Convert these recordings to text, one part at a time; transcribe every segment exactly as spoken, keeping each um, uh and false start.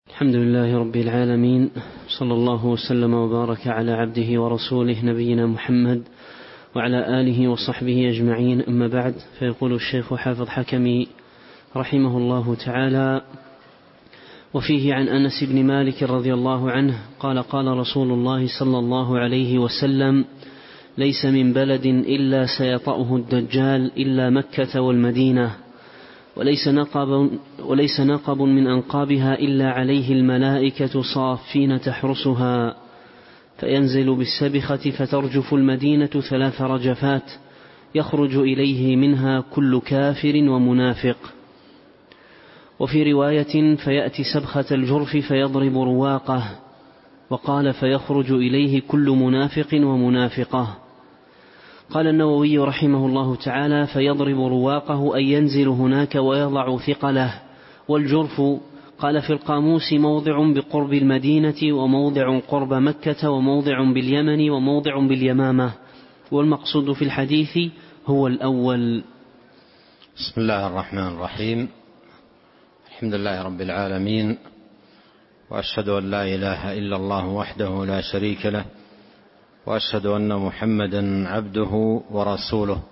الحمد لله رب العالمين، صلى الله وسلم وبارك على عبده ورسوله نبينا محمد وعلى آله وصحبه أجمعين، أما بعد. فيقول الشيخ حافظ حكمي رحمه الله تعالى: وفيه عن أنس بن مالك رضي الله عنه قال: قال رسول الله صلى الله عليه وسلم: ليس من بلد إلا سيطأه الدجال إلا مكة والمدينة، وليس نقب, وليس نقب من أنقابها إلا عليه الملائكة صافين تحرسها، فينزل بالسبخة فترجف المدينة ثلاث رجفات يخرج إليه منها كل كافر ومنافق. وفي رواية: فيأتي سبخة الجرف فيضرب رواقه، وقال: فيخرج إليه كل منافق ومنافقة. قال النووي رحمه الله تعالى: فيضرب رواقه أي ينزل هناك ويضع ثقله. والجرف قال في القاموس: موضع بقرب المدينة، وموضع قرب مكة، وموضع باليمن، وموضع باليمامة. والمقصود في الحديث هو الأول. بسم الله الرحمن الرحيم. الحمد لله رب العالمين، وأشهد أن لا إله إلا الله وحده لا شريك له، وأشهد أن محمدا عبده ورسوله،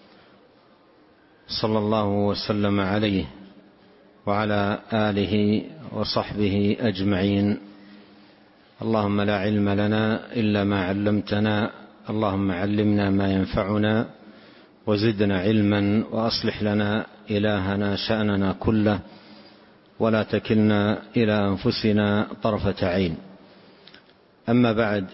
صلى الله وسلم عليه وعلى آله وصحبه أجمعين. اللهم لا علم لنا إلا ما علمتنا، اللهم علمنا ما ينفعنا وزدنا علما، وأصلح لنا إلهنا شأننا كله، ولا تكلنا إلى أنفسنا طرفة عين. أما بعد،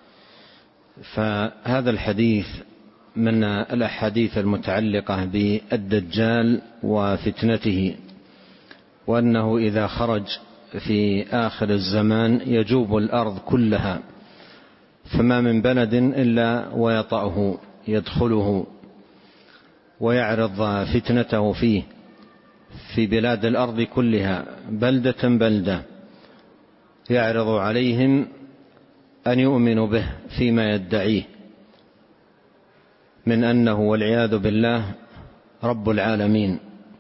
فهذا الحديث من الأحاديث المتعلقة بالدجال وفتنته، وأنه إذا خرج في آخر الزمان يجوب الأرض كلها، فما من بلد إلا ويطأه يدخله ويعرض فتنته فيه في بلاد الأرض كلها، بلدة بلدة، يعرض عليهم أن يؤمنوا به فيما يدعيه من أنه والعياذ بالله رب العالمين.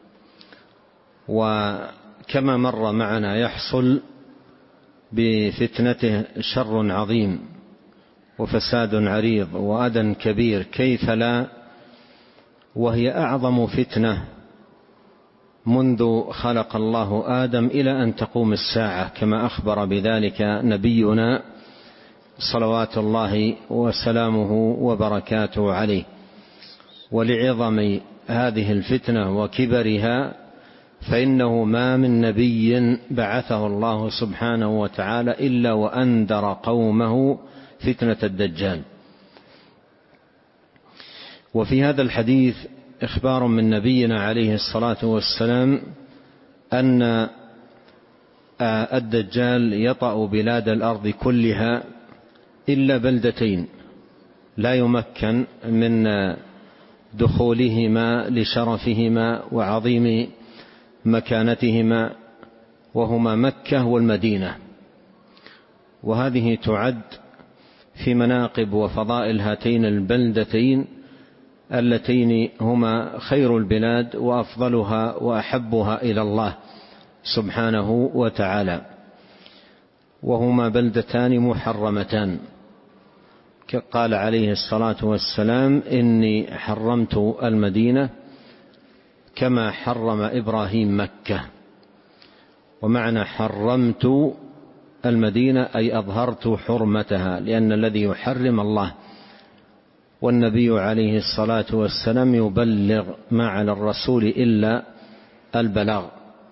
وكما مر معنا يحصل بفتنته شر عظيم وفساد عريض وأذى كبير، كيف لا وهي أعظم فتنة منذ خلق الله آدم إلى أن تقوم الساعة، كما أخبر بذلك نبينا صلوات الله وسلامه وبركاته عليه. ولعظم هذه الفتنة وكبرها، فإنه ما من نبي بعثه الله سبحانه وتعالى إلا وأنذر قومه فتنة الدجال. وفي هذا الحديث إخبار من نبينا عليه الصلاة والسلام أن الدجال يطأ بلاد الأرض كلها إلا بلدتين لا يمكن من دخولهما لشرفهما وعظيم مكانتهما، وهما مكة والمدينة. وهذه تعد في مناقب وفضائل هاتين البلدتين اللتين هما خير البلاد وأفضلها وأحبها إلى الله سبحانه وتعالى، وهما بلدتان محرمتان. قال عليه الصلاة والسلام: إني حرمت المدينة كما حرم إبراهيم مكة. ومعنى حرمت المدينة أي أظهرت حرمتها، لأن الذي يحرم الله، والنبي عليه الصلاة والسلام يبلغ ما على الرسول إلا البلاغ.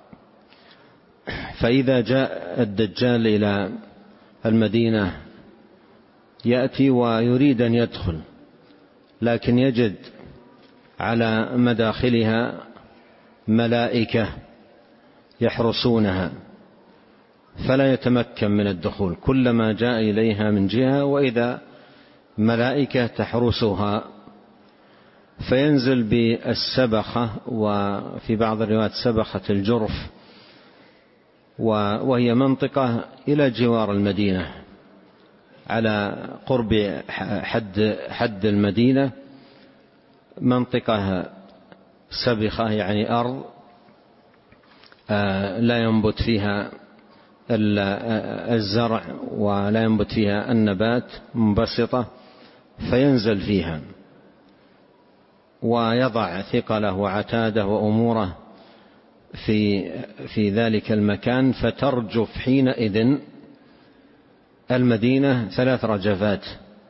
فإذا جاء الدجال إلى المدينة يأتي ويريد أن يدخل، لكن يجد على مداخلها ملائكة يحرسونها فلا يتمكن من الدخول، كلما جاء إليها من جهة وإذا ملائكة تحرسها، فينزل بالسبخة، وفي بعض الروايات سبخة الجرف، وهي منطقة إلى جوار المدينة على قرب حد حد المدينة، منطقة سبخة يعني أرض لا ينبت فيها الزرع ولا ينبت فيها النبات منبسطة فينزل فيها ويضع ثقله وعتاده وأموره في في ذلك المكان، فترجف حينئذ المدينة ثلاث رجفات،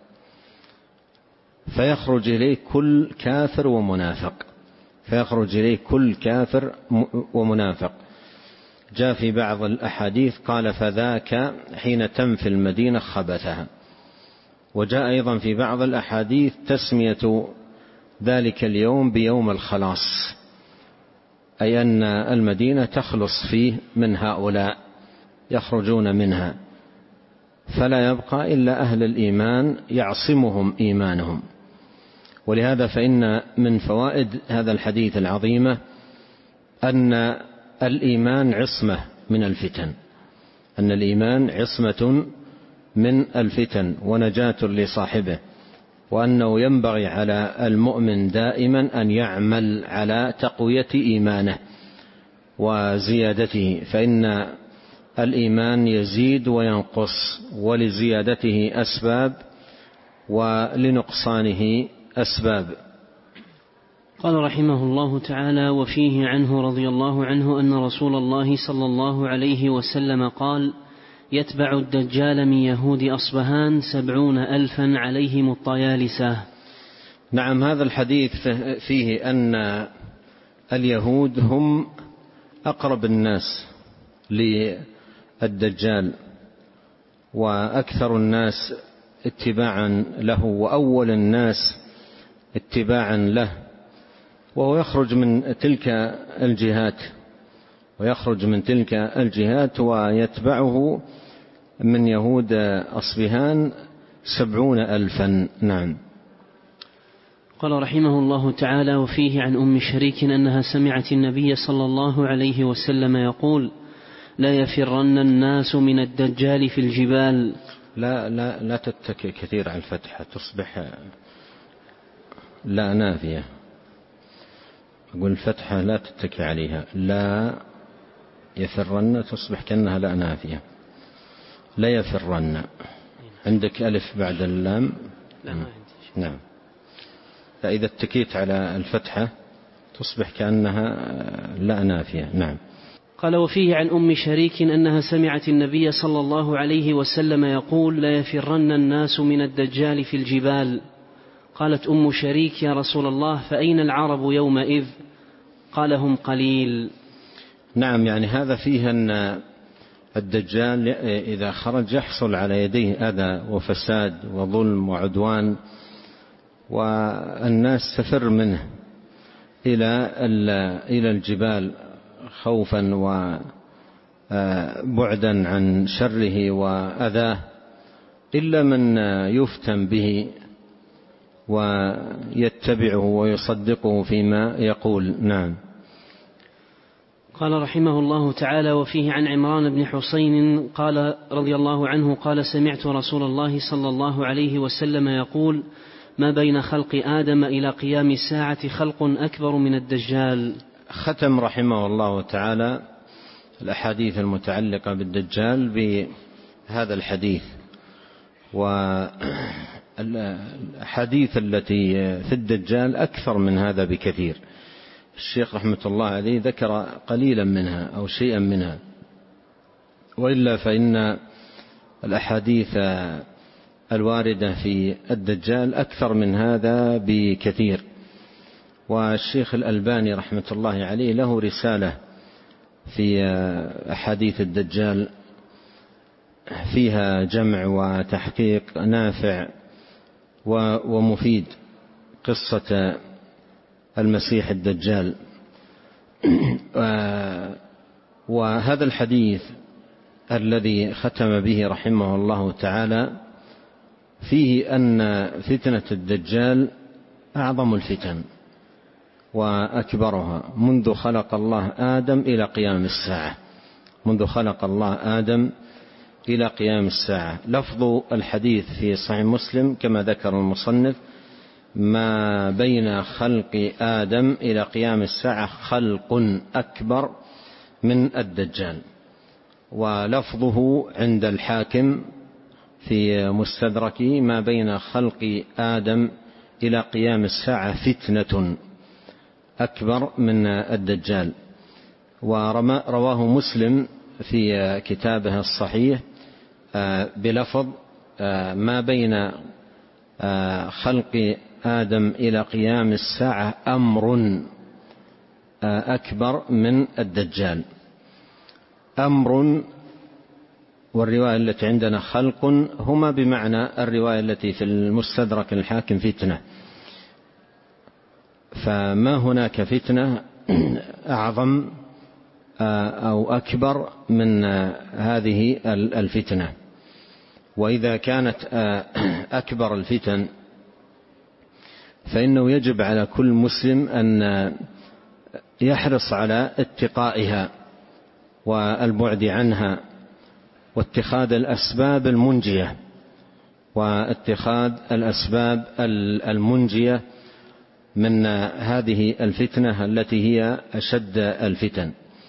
فيخرج إليه كل كافر ومنافق، فيخرج إليه كل كافر ومنافق. جاء في بعض الأحاديث قال فذاك حين تنفي المدينة خبثها. وجاء أيضا في بعض الأحاديث تسمية ذلك اليوم بيوم الخلاص، أي أن المدينة تخلص فيه من هؤلاء، يخرجون منها فلا يبقى إلا أهل الإيمان يعصمهم إيمانهم. ولهذا فإن من فوائد هذا الحديث العظيمة أن الإيمان عصمة من الفتن، أن الإيمان عصمة من الفتن ونجاة لصاحبه، وأنه ينبغي على المؤمن دائما أن يعمل على تقوية إيمانه وزيادته، فإن الإيمان يزيد وينقص، ولزيادته أسباب ولنقصانه أسباب. قال رحمه الله تعالى: وفيه عنه رضي الله عنه أن رسول الله صلى الله عليه وسلم قال: يتبع الدجال من يهود أصبهان سبعون ألفا عليهم الطيالسة. نعم، هذا الحديث فيه أن اليهود هم أقرب الناس للدجال وأكثر الناس اتباعا له وأول الناس اتباعا له، وهو يخرج من تلك الجهات ويخرج من تلك الجهات ويتبعه من يهود أصبهان سبعون ألفا. نعم. قال رحمه الله تعالى: وفيه عن أم شريك أنها سمعت النبي صلى الله عليه وسلم يقول: لا يفرن الناس من الدجال في الجبال. لا لا لا تتكي كثير على الفتحة، تصبح لا نافية. أقول الفتحة لا تتكي عليها، لا يفرن تصبح كأنها لا نافية. لا يفرن، عندك ألف بعد اللام؟ لا ما عندي. نعم، فإذا اتكيت على الفتحة تصبح كأنها لا نافية. نعم. قال: وفيه عن أم شريك أنها سمعت النبي صلى الله عليه وسلم يقول: لا يفرن الناس من الدجال في الجبال. قالت أم شريك: يا رسول الله، فأين العرب يومئذ؟ قال: هم قليل. نعم، يعني هذا فيه أن الدجال إذا خرج يحصل على يديه أذى وفساد وظلم وعدوان، والناس تفر منه إلى إلى الجبال خوفا وبعدا عن شره وأذاه، إلا من يفتن به ويتبعه ويصدقه فيما يقول. نعم. قال رحمه الله تعالى: وفيه عن عمران بن حسين قال رضي الله عنه قال: سمعت رسول الله صلى الله عليه وسلم يقول: ما بين خلق آدم إلى قيام الساعة خلق أكبر من الدجال. ختم رحمه الله تعالى الأحاديث المتعلقة بالدجال بهذا الحديث، والأحاديث التي في الدجال أكثر من هذا بكثير. الشيخ رحمة الله عليه ذكر قليلا منها أو شيئا منها، وإلا فإن الأحاديث الواردة في الدجال أكثر من هذا بكثير. والشيخ الألباني رحمة الله عليه له رسالة في أحاديث الدجال فيها جمع وتحقيق نافع ومفيد، قصة المسيح الدجال. وهذا الحديث الذي ختم به رحمه الله تعالى فيه أن فتنة الدجال أعظم الفتن وأكبرها منذ خلق الله آدم إلى قيام الساعة، منذ خلق الله آدم إلى قيام الساعة. لفظ الحديث في صحيح مسلم كما ذكر المصنف: ما بين خلق آدم إلى قيام الساعة خلق أكبر من الدجال. ولفظه عند الحاكم في مستدركه ما بين خلق آدم إلى قيام الساعة فتنة أكبر من الدجال. ورواه مسلم في كتابه الصحيح بلفظ ما بين خلق آدم إلى قيام الساعة أمر أكبر من الدجال. أمر والرواية التي عندنا خلق هما بمعنى الرواية التي في المستدرك الحاكم فتنة، فما هناك فتنة أعظم أو أكبر من هذه الفتنة. وإذا كانت أكبر الفتن فإنه يجب على كل مسلم أن يحرص على اتقائها والبعد عنها واتخاذ الأسباب المنجية واتخاذ الأسباب المنجية من هذه الفتنة التي هي أشد الفتن.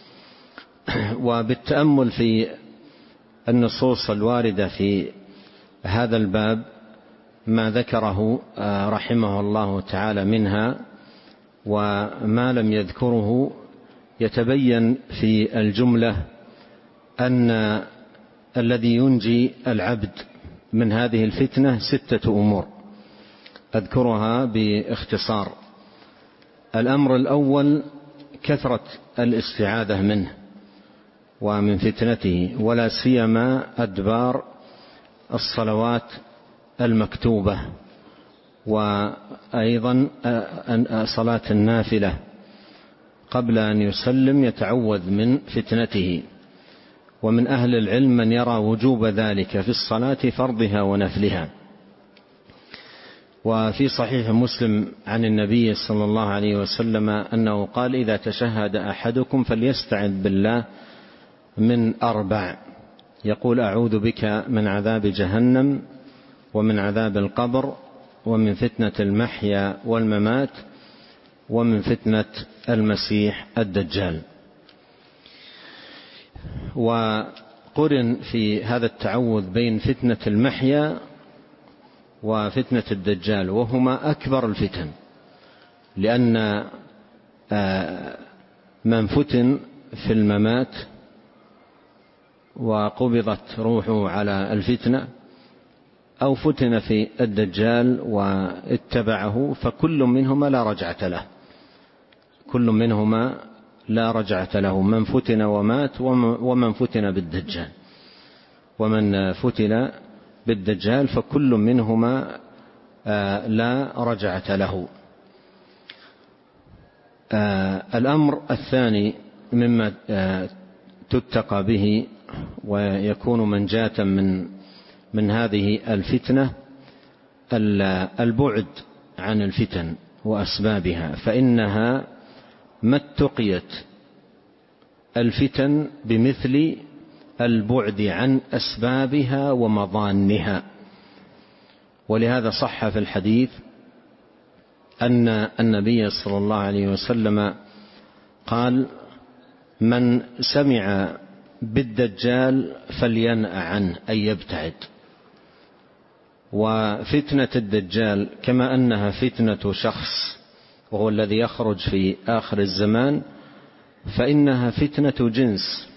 وبالتأمل في النصوص الواردة في هذا الباب ما ذكره رحمه الله تعالى منها وما لم يذكره، يتبين في الجملة أن الذي ينجي العبد من هذه الفتنة ستة أمور أذكرها باختصار. الأمر الأول كثرة الاستعاذة منه ومن فتنته، ولا سيما أدبار الصلوات المكتوبة، وأيضا صلاة النافلة قبل أن يسلم يتعوذ من فتنته. ومن أهل العلم من يرى وجوب ذلك في الصلاة فرضها ونفلها. وفي صحيح مسلم عن النبي صلى الله عليه وسلم أنه قال: إذا تشهد أحدكم فليستعذ بالله من أربع، يقول: أعوذ بك من عذاب جهنم ومن عذاب القبر ومن فتنة المحيا والممات ومن فتنة المسيح الدجال. وقرن في هذا التعوذ بين فتنة المحيا وفتنة الدجال، وهما أكبر الفتن، لأن من فتن في الممات وقبضت روحه على الفتنة أو فتن في الدجال واتبعه فكل منهما لا رجعة له، كل منهما لا رجعة له، من فتن ومات ومن فتن بالدجال. ومن فتن بالدجال فكل منهما لا رجعة له. الأمر الثاني مما تتقى به ويكون منجاة من من هذه الفتنة البعد عن الفتن وأسبابها، فإنها ما اتقيت الفتن بمثل البعد عن أسبابها ومضانها. ولهذا صح في الحديث أن النبي صلى الله عليه وسلم قال: من سمع بالدجال فلينأ عنه، أي يبتعد. وفتنة الدجال كما أنها فتنة شخص وهو الذي يخرج في آخر الزمان، فإنها فتنة جنس،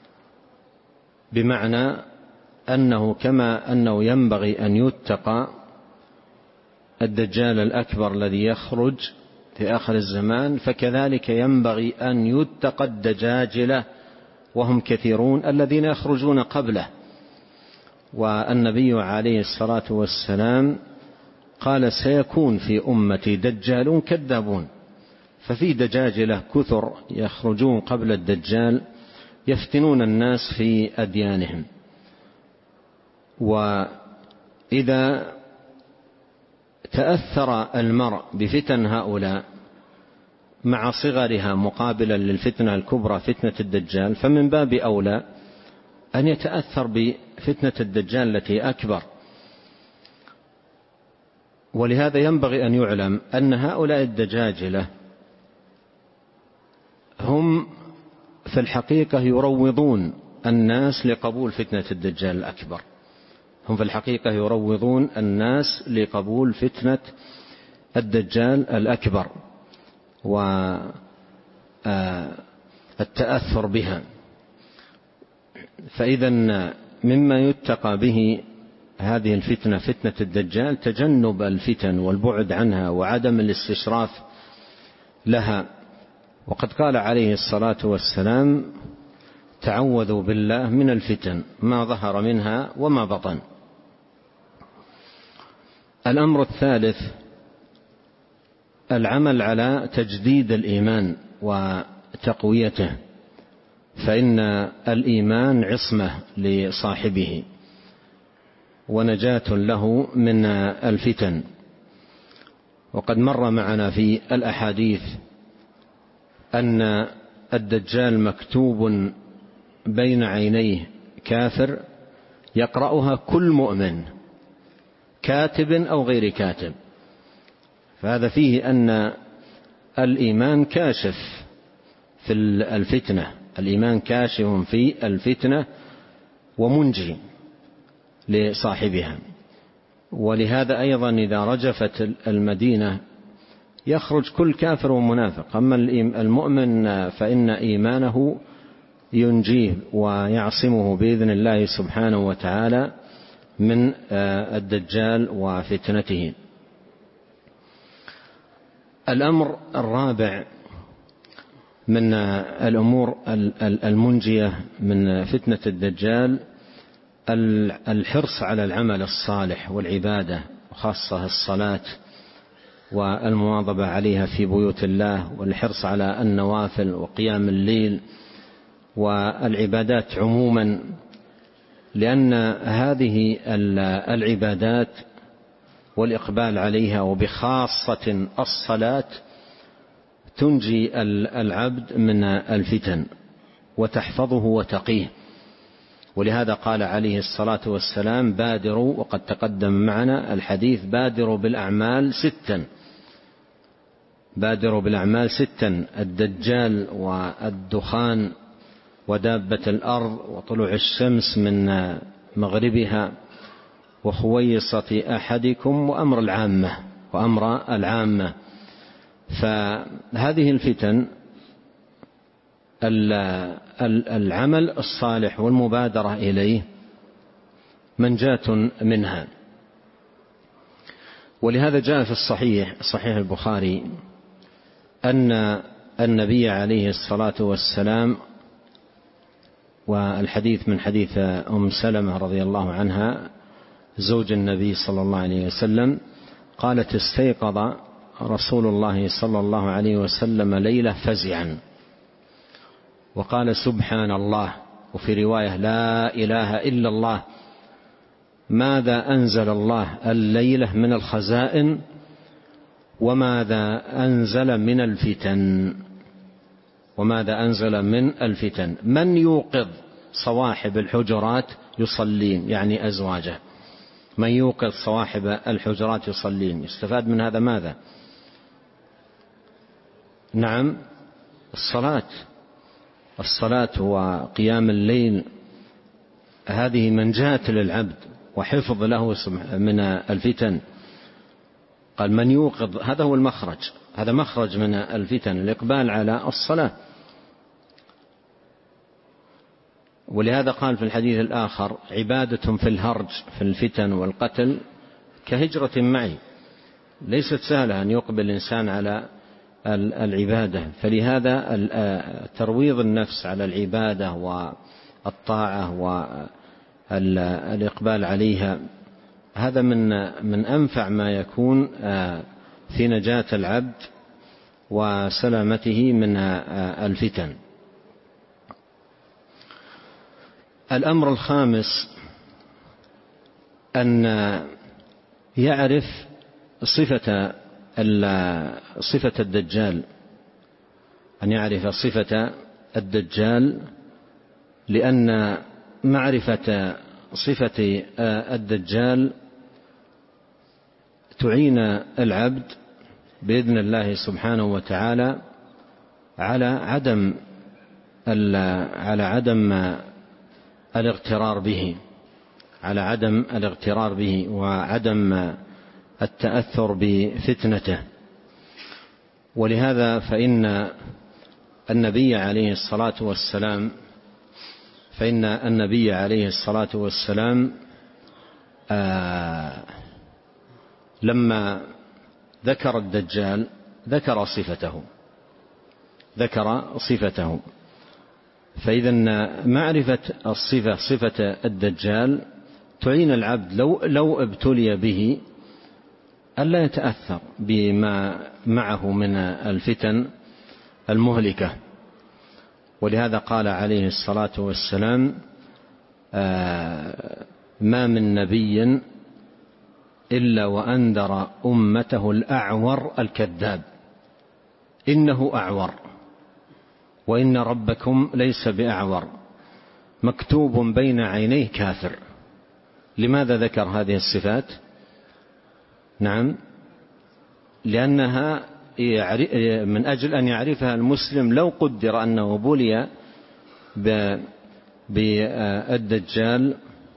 بمعنى أنه كما أنه ينبغي أن يتقى الدجال الأكبر الذي يخرج في آخر الزمان، فكذلك ينبغي أن يتقى الدجاجلة وهم كثيرون الذين يخرجون قبله. والنبي عليه الصلاة والسلام قال: سيكون في أمتي دجالون كذابون. ففي دجاجلة كثر يخرجون قبل الدجال يفتنون الناس في أديانهم. وإذا تأثر المرء بفتن هؤلاء مع صغرها مقابلا للفتنة الكبرى فتنة الدجال، فمن باب أولى أن يتأثر بفتنة الدجال التي أكبر. ولهذا ينبغي أن يعلم أن هؤلاء الدجاجلة هم في الحقيقة يروضون الناس لقبول فتنة الدجال الأكبر. هم في الحقيقة يروضون الناس لقبول فتنة الدجال الأكبر والتأثر بها. فإذا مما يتقى به هذه الفتنة، فتنة الدجال، تجنب الفتن والبعد عنها وعدم الاستشراف لها. وقد قال عليه الصلاة والسلام: تعوذوا بالله من الفتن ما ظهر منها وما بطن. الأمر الثالث العمل على تجديد الإيمان وتقويته، فإن الإيمان عصمة لصاحبه ونجاة له من الفتن. وقد مر معنا في الأحاديث أن الدجال مكتوب بين عينيه كافر يقرأها كل مؤمن، كاتب أو غير كاتب. فهذا فيه أن الإيمان كاشف في الفتنة، الإيمان كاشف في الفتنة ومنجي لصاحبها. ولهذا أيضا إذا رجفت المدينة يخرج كل كافر ومنافق. أما المؤمن فإن إيمانه ينجيه ويعصمه بإذن الله سبحانه وتعالى من الدجال وفتنته. الأمر الرابع من الأمور المنجية من فتنة الدجال الحرص على العمل الصالح والعبادة، وخاصة الصلاة والمواظبة عليها في بيوت الله، والحرص على النوافل وقيام الليل والعبادات عموما، لأن هذه العبادات والإقبال عليها وبخاصة الصلاة تنجي العبد من الفتن وتحفظه وتقيه. ولهذا قال عليه الصلاة والسلام: بادروا، وقد تقدم معنا الحديث: بادروا بالأعمال ستا، بادروا بالأعمال ستا: الدجال والدخان ودابة الأرض وطلوع الشمس من مغربها وخويصة أحدكم وأمر العامة وأمر العامة. فهذه الفتن العمل الصالح والمبادرة إليه منجاة منها. ولهذا جاء في الصحيح صحيح البخاري أن النبي عليه الصلاة والسلام، والحديث من حديث أم سلمة رضي الله عنها زوج النبي صلى الله عليه وسلم، قالت: استيقظ رسول الله صلى الله عليه وسلم ليلة فزعا وقال: سبحان الله، وفي رواية: لا إله إلا الله، ماذا أنزل الله الليلة من الخزائن وماذا أنزل من الفتن، وماذا أنزل من الفتن، من يوقظ صواحب الحجرات يصلين، يعني أزواجه، من يوقظ صواحب الحجرات يصلين. يستفاد من هذا ماذا؟ نعم، الصلاة، الصلاة وقيام الليل، هذه منجاة للعبد وحفظ له من الفتن. قال: من يوقظ، هذا هو المخرج، هذا مخرج من الفتن، الإقبال على الصلاة. ولهذا قال في الحديث الآخر: عبادة في الهرج في الفتن والقتل كهجرة معي. ليست سهلة أن يقبل الإنسان على العبادة، فلهذا ترويض النفس على العبادة والطاعة والإقبال عليها هذا من من أنفع ما يكون في نجاة العبد وسلامته من الفتن. الأمر الخامس أن يعرف صفة صفة الدجال، أن يعرف صفة الدجال، لأن معرفة صفة الدجال تعين العبد بإذن الله سبحانه وتعالى على عدم على عدم الاغترار به على عدم الاغترار به وعدم التأثر بفتنته. ولهذا فإن النبي عليه الصلاة والسلام فإن النبي عليه الصلاة والسلام آه لما ذكر الدجال ذكر صفته ذكر صفته فإذا معرفة الصفة صفة الدجال تعين العبد لو لو ابتلي به ألا يتأثر بما معه من الفتن المهلكة. ولهذا قال عليه الصلاة والسلام آه ما من نبي إلا وأنذر أمته الأعور الكذاب إنه أعور وإن ربكم ليس بأعور مكتوب بين عينيه كافر. لماذا ذكر هذه الصفات؟ نعم لأنها من أجل أن يعرفها المسلم لو قدر أنه بلي بالدجال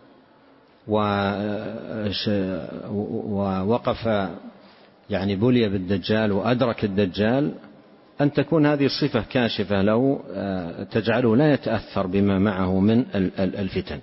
ووقف يعني بلي بالدجال وأدرك الدجال أن تكون هذه الصفة كاشفة له تجعله لا يتأثر بما معه من الفتن.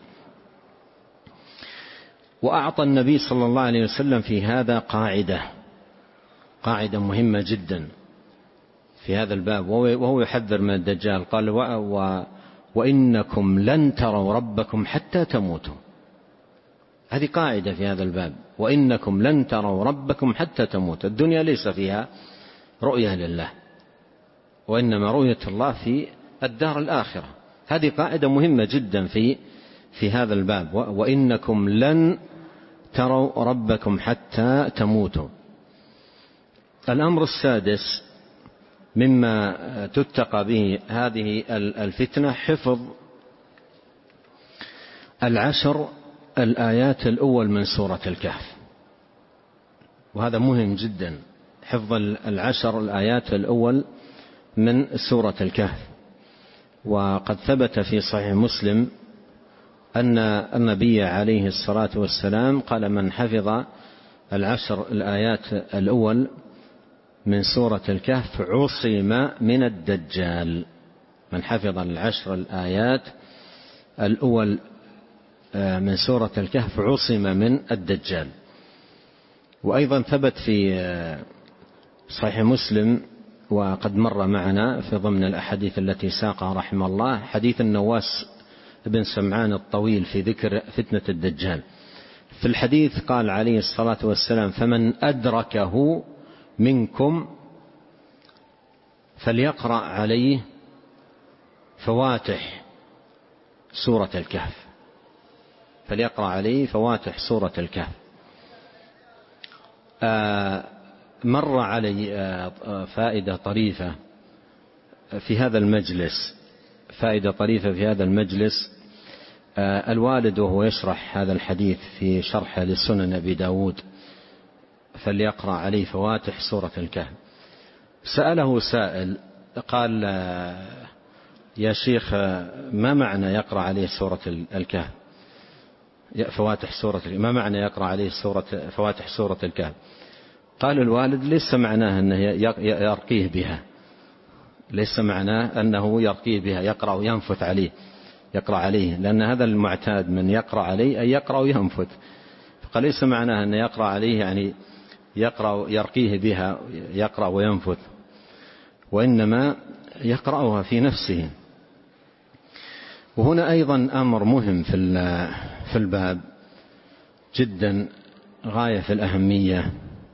وأعطى النبي صلى الله عليه وسلم في هذا قاعدة قاعدة مهمة جدا في هذا الباب وهو يحذر من الدجال. قال و وإنكم لن تروا ربكم حتى تموتوا. هذه قاعدة في هذا الباب وإنكم لن تروا ربكم حتى تموتوا. الدنيا ليس فيها رؤية لله وإنما رؤية الله في الدار الآخرة. هذه قاعدة مهمة جدا في في هذا الباب وإنكم لن تروا ربكم حتى تموتوا. الأمر السادس مما تتقى به هذه الفتنة حفظ العشر الآيات الأول من سورة الكهف. وهذا مهم جدا حفظ العشر الآيات الأول من سورة الكهف. وقد ثبت في صحيح مسلم أن النبي عليه الصلاة والسلام قال من حفظ العشر الآيات الأول من سورة الكهف عصم من الدجال. من حفظ العشر الآيات الأول من سورة الكهف عصم من الدجال. وأيضا ثبت في صحيح مسلم وقد مر معنا في ضمن الأحاديث التي ساقها رحمه الله حديث النواس بن سمعان الطويل في ذكر فتنة الدجال. في الحديث قال عليه الصلاة والسلام فمن أدركه منكم فليقرأ عليه فواتح سورة الكهف فليقرأ عليه فواتح سورة الكهف. آه مر علي آه فائدة طريفة في هذا المجلس فائدة طريفة في هذا المجلس. آه الوالد وهو يشرح هذا الحديث في شرح لسنن أبي داود فليقرأ عليه فواتح سورة الكهف سأله سائل قال يا شيخ ما معنى يقرأ عليه سورة الكهف فواتح سورة الكهف ما معنى يقرأ عليه سورة فواتح سورة الكهف؟ قال الوالد ليس معناه أنه يرقيه بها ليس معناه أنه يرقيه بها يقرأ وينفث عليه يقرأ عليه لأن هذا المعتاد من يقرأ عليه أي يقرأ وينفث. فقال ليس معناه أن يقرأ عليه يعني يقرأ يرقيه بها يقرأ وينفث وإنما يقرأها في نفسه. وهنا أيضا أمر مهم في في الباب جدا غاية في الأهمية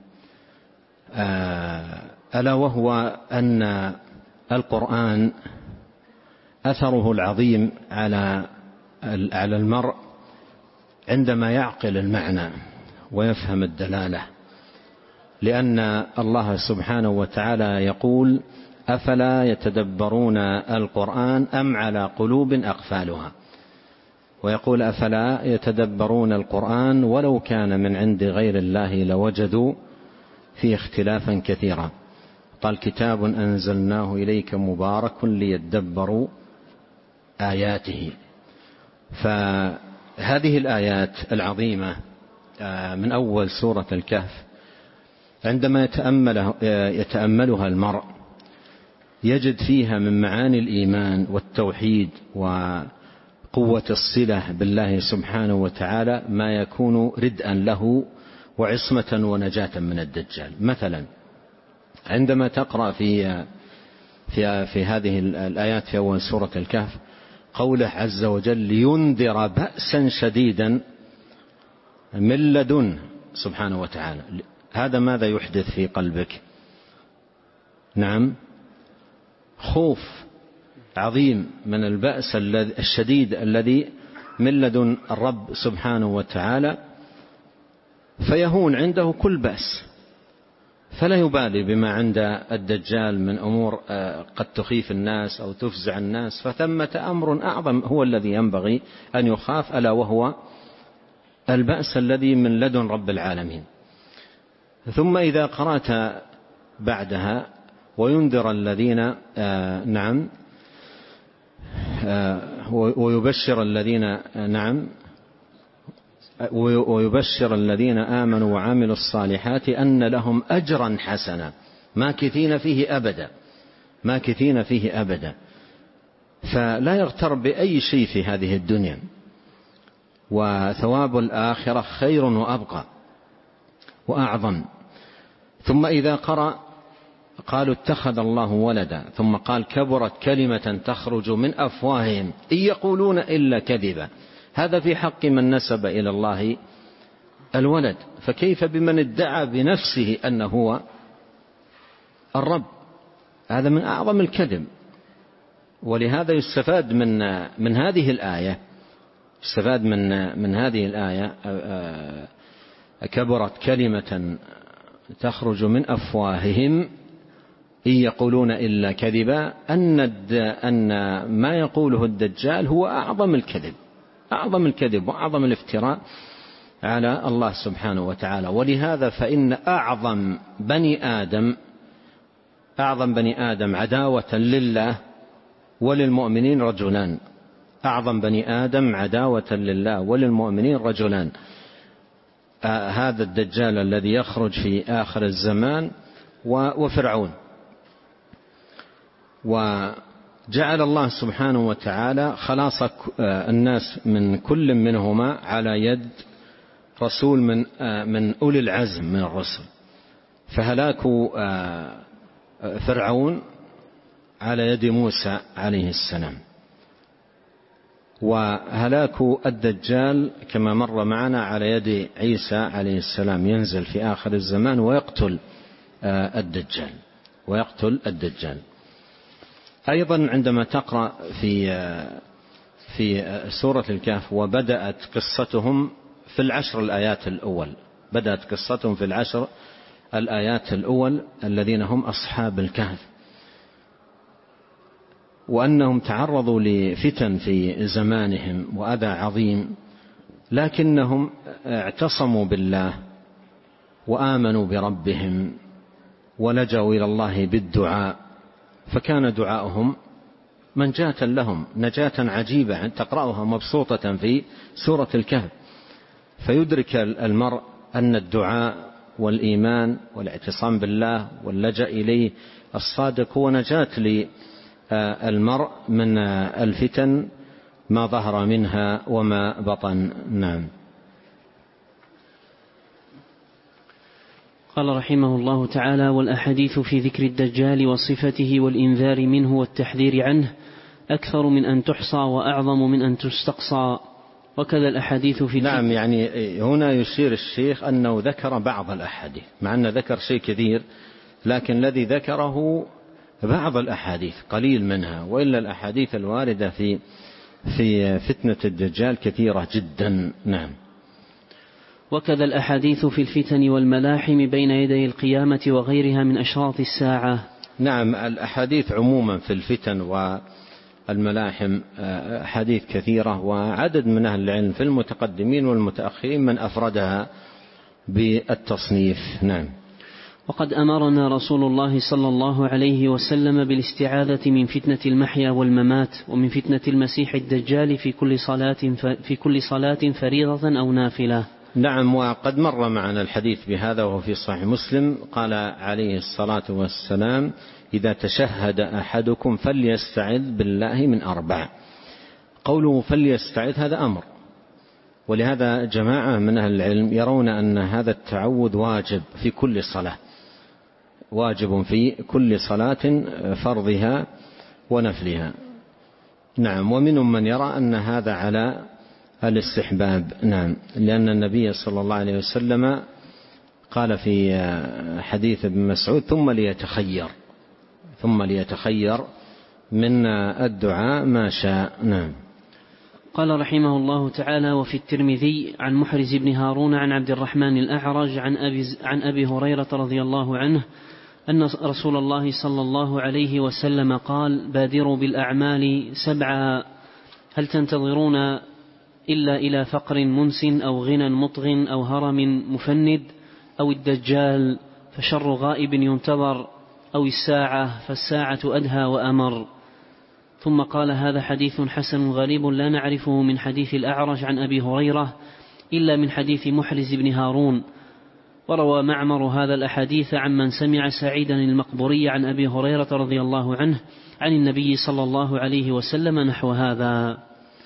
ألا وهو أن القرآن أثره العظيم على على المرء عندما يعقل المعنى ويفهم الدلالة. لأن الله سبحانه وتعالى يقول أفلا يتدبرون القرآن أم على قلوب أقفالها ويقول أفلا يتدبرون القرآن ولو كان من عند غير الله لوجدوا فيه اختلافا كثيرا. قال كتاب أنزلناه إليك مبارك ليدبروا آياته. فهذه الآيات العظيمة من أول سورة الكهف عندما يتأملها, يتأملها المرء يجد فيها من معاني الإيمان والتوحيد وقوة الصلة بالله سبحانه وتعالى ما يكون ردءا له وعصمة ونجاة من الدجال. مثلا عندما تقرأ في في في هذه الآيات في أول سورة الكهف قوله عز وجل لينذر بأسا شديدا من لدنه سبحانه وتعالى، هذا ماذا يحدث في قلبك؟ نعم، خوف عظيم من البأس الشديد الذي من لدن الرب سبحانه وتعالى، فيهون عنده كل بأس، فلا يبالي بما عند الدجال من أمور قد تخيف الناس أو تفزع الناس، فثمة أمر أعظم هو الذي ينبغي أن يخاف، ألا وهو البأس الذي من لدن رب العالمين. ثم إذا قرأت بعدها وينذر الذين آه نعم آه ويبشر الذين نعم ويبشر الذين آمنوا وعملوا الصالحات أن لهم أجرا حسنا ماكثين فيه أبدا ماكثين فيه أبدا فلا يغتر بأي شيء في هذه الدنيا، وثواب الآخرة خير وأبقى وأعظم. ثم إذا قرأ قالوا اتخذ الله ولدا، ثم قال كبرت كلمة تخرج من أفواههم إن يقولون إلا كذبا، هذا في حق من نسب إلى الله الولد، فكيف بمن ادعى بنفسه أنه هو الرب؟ هذا من أعظم الكذب. ولهذا يستفاد من من هذه الآية يستفاد من من هذه الآية كبرت كلمة تخرج من أفواههم إن يقولون إلا كذبا، أن أن ما يقوله الدجال هو أعظم الكذب أعظم الكذب وأعظم الافتراء على الله سبحانه وتعالى. ولهذا فإن أعظم بني آدم أعظم بني آدم عداوة لله وللمؤمنين رجلان أعظم بني آدم عداوة لله وللمؤمنين رجلان، آه هذا الدجال الذي يخرج في آخر الزمان وفرعون. وجعل الله سبحانه وتعالى خلاص الناس من كل منهما على يد رسول من من أولي العزم من الرسل، فهلاك فرعون على يد موسى عليه السلام، وهلاك الدجال كما مر معنا على يد عيسى عليه السلام، ينزل في آخر الزمان ويقتل الدجال ويقتل الدجال. أيضا عندما تقرأ في في سورة الكهف وبدأت قصتهم في العشر الآيات الأول بدأت قصتهم في العشر الآيات الأول الذين هم أصحاب الكهف، وأنهم تعرضوا لفتن في زمانهم وأذى عظيم، لكنهم اعتصموا بالله وآمنوا بربهم ولجأوا إلى الله بالدعاء، فكان دعاؤهم منجاة لهم نجاة عجيبة تقرأها مبسوطة في سورة الكهف. فيدرك المرء أن الدعاء والإيمان والاعتصام بالله واللجأ إليه الصادق هو نجاة للمرء من الفتن ما ظهر منها وما بطن. نعم. قال رحمه الله تعالى: والأحاديث في ذكر الدجال وصفته والإنذار منه والتحذير عنه أكثر من أن تحصى وأعظم من أن تستقصى، وكذا الأحاديث في نعم. يعني هنا يشير الشيخ أنه ذكر بعض الأحاديث، مع أنه ذكر شيء كثير، لكن الذي ذكره بعض الأحاديث قليل منها، وإلا الأحاديث الواردة في في فتنة الدجال كثيرة جدا. نعم. وكذا الأحاديث في الفتن والملاحم بين يدي القيامة وغيرها من أشراط الساعة. نعم. الأحاديث عموما في الفتن والملاحم أحاديث كثيرة، وعدد من أهل العلم في المتقدمين والمتأخرين من أفردها بالتصنيف. نعم. وقد أمرنا رسول الله صلى الله عليه وسلم بالاستعاذة من فتنة المحيا والممات ومن فتنة المسيح الدجال في كل صلاة في كل صلاة فريضة أو نافلة. نعم، وقد مر معنا الحديث بهذا وهو في صحيح مسلم. قال عليه الصلاة والسلام: إذا تشهد أحدكم فليستعذ بالله من أربع. قوله فليستعذ هذا أمر، ولهذا جماعة من أهل العلم يرون أن هذا التعوذ واجب في كل صلاة، واجب في كل صلاة فرضها ونفلها. نعم، ومنهم من يرى أن هذا على الاستحباب. نعم، لأن النبي صلى الله عليه وسلم قال في حديث ابن مسعود: ثم ليتخير ثم ليتخير من الدعاء ما شاء. نعم. قال رحمه الله تعالى: وفي الترمذي عن محرز بن هارون عن عبد الرحمن الأعرج عن أبي, عن أبي هريرة رضي الله عنه أن رسول الله صلى الله عليه وسلم قال: بادروا بالأعمال سبعا، هل تنتظرون إلا إلى فقر منس أو غنى مطغ أو هرم مفند أو الدجال فشر غائب ينتظر أو الساعة فالساعة أدهى وأمر. ثم قال: هذا حديث حسن غريب لا نعرفه من حديث الأعرج عن أبي هريرة إلا من حديث محرز بن هارون. وروى معمر هذا الأحاديث عمن سمع سعيدا المقبوري عن أبي هريرة رضي الله عنه عن النبي صلى الله عليه وسلم نحو هذا.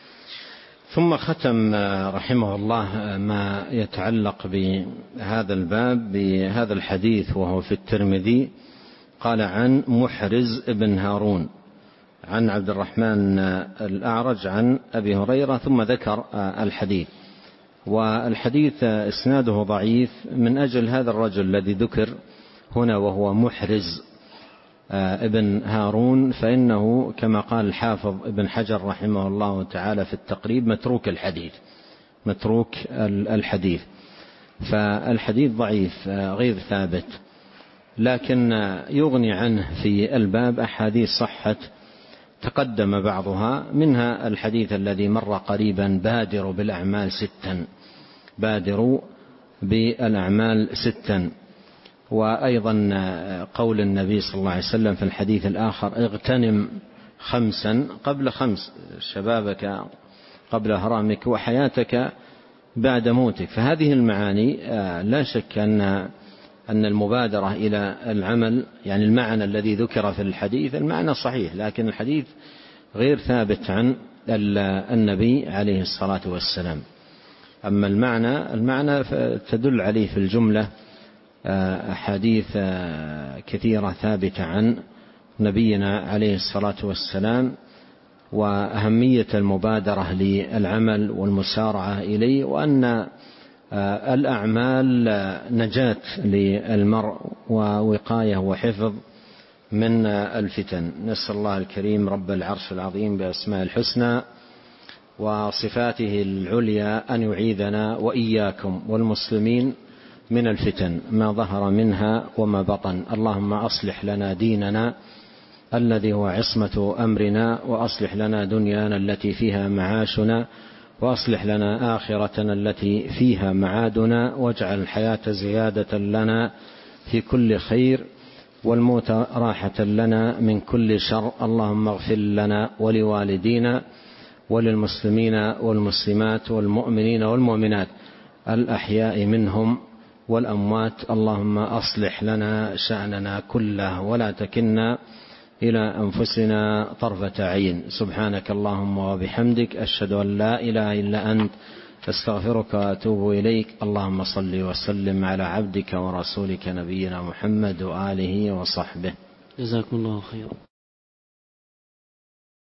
ثم ختم رحمه الله ما يتعلق بهذا الباب بهذا الحديث وهو في الترمذي. قال: عن محرز بن هارون عن عبد الرحمن الأعرج عن أبي هريرة، ثم ذكر الحديث. والحديث إسناده ضعيف من أجل هذا الرجل الذي ذكر هنا وهو محرز ابن هارون، فإنه كما قال الحافظ ابن حجر رحمه الله تعالى في التقريب متروك الحديث متروك الحديث فالحديث ضعيف غير ثابت، لكن يغني عنه في الباب أحاديث صحت تقدم بعضها، منها الحديث الذي مر قريبا: بادروا بالأعمال ستا بادروا بالأعمال ستا. وأيضا قول النبي صلى الله عليه وسلم في الحديث الآخر: اغتنم خمسا قبل خمس، شبابك قبل هرمك وحياتك بعد موتك. فهذه المعاني لا شك أن أن المبادرة إلى العمل، يعني المعنى الذي ذكر في الحديث المعنى صحيح، لكن الحديث غير ثابت عن النبي عليه الصلاة والسلام. أما المعنى المعنى تدل عليه في الجملة أحاديث كثيرة ثابتة عن نبينا عليه الصلاة والسلام، وأهمية المبادرة للعمل والمسارعة إليه، وأن الأعمال نجاة للمرء ووقاية وحفظ من الفتن. نسأل الله الكريم رب العرش العظيم بأسماء الحسنى وصفاته العليا أن يعيذنا وإياكم والمسلمين من الفتن ما ظهر منها وما بطن. اللهم أصلح لنا ديننا الذي هو عصمة أمرنا، وأصلح لنا دنيانا التي فيها معاشنا، وأصلح لنا آخرتنا التي فيها معادنا، واجعل الحياة زيادة لنا في كل خير والموت راحة لنا من كل شر. اللهم اغفر لنا ولوالدينا وللمسلمين والمسلمات والمؤمنين والمؤمنات الأحياء منهم والأموات. اللهم أصلح لنا شأننا كله ولا تكلنا إلى أنفسنا طرفة عين. سبحانك اللهم وبحمدك، أشهد أن لا إله إلا أنت، أستغفرك وأتوب إليك. اللهم صل وسلم على عبدك ورسولك نبينا محمد وآله وصحبه. جزاكم الله خيرا.